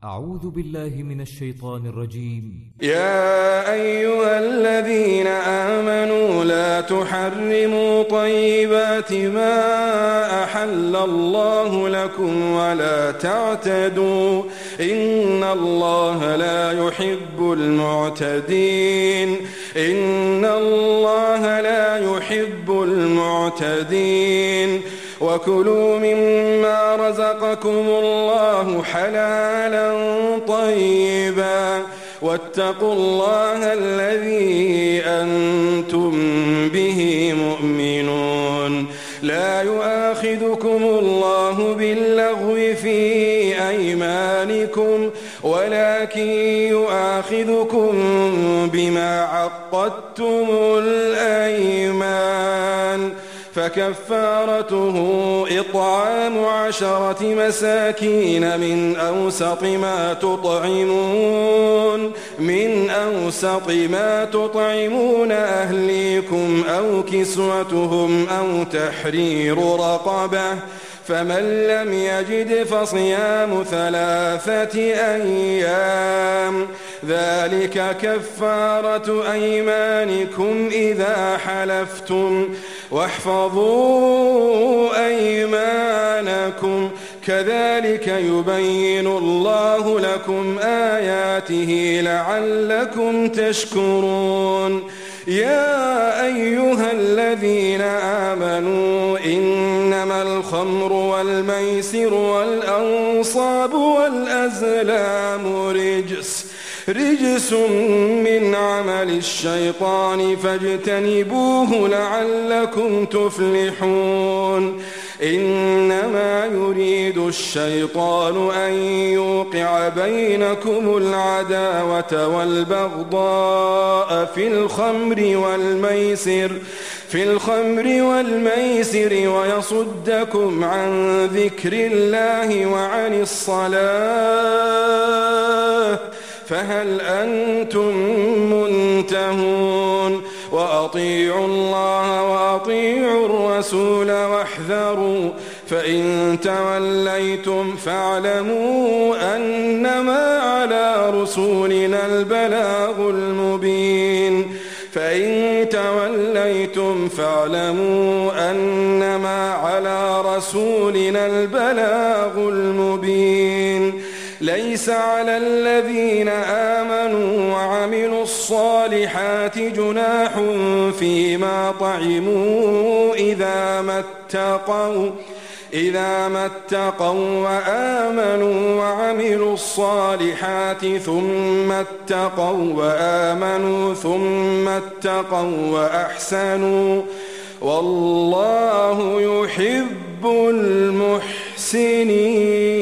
أعوذ بالله من الشيطان الرجيم. يا أيها الذين آمنوا لا تحرموا طيبات ما أحل الله لكم ولا تعتدوا إن الله لا يحب المعتدين. إن الله لا يحب المعتدين. وكلوا مما رزقكم الله حلالا طيبا واتقوا الله الذي أنتم به مؤمنون. لا يؤاخذكم الله باللغو في أيمانكم ولكن يؤاخذكم بما عقدتم الأيمان فكفارته إطعام 10 مساكين من أوسط ما تطعمون أهليكم أو كسوتهم أو تحرير رقبة فمن لم يجد فصيام 3 أيام ذلك كفارة أيمانكم إذا حلفتم واحفظوا أيمانكم كذلك يبين الله لكم آياته لعلكم تشكرون. يا أيها الذين آمنوا إنما الخمر والميسر والأنصاب والأزلام رجس من عمل الشيطان فاجتنبوه لعلكم تفلحون. إنما يريد الشيطان أن يوقع بينكم العداوة والبغضاء في الخمر والميسر ويصدكم عن ذكر الله وعن الصلاة فهل أنتم منتهون. وأطيعوا الله وأطيعوا الرسول واحذروا فإن توليتم فاعلموا أنما على رسولنا البلاغ المبين. فإن توليتم فاعلموا أنما على رسولنا البلاغ المبين. ليس على الذين آمنوا وعملوا الصالحات جناح فيما طعموا إذا ما اتقوا وآمنوا وعملوا الصالحات ثم اتقوا وآمنوا ثم اتقوا وأحسنوا والله يحب المحسنين.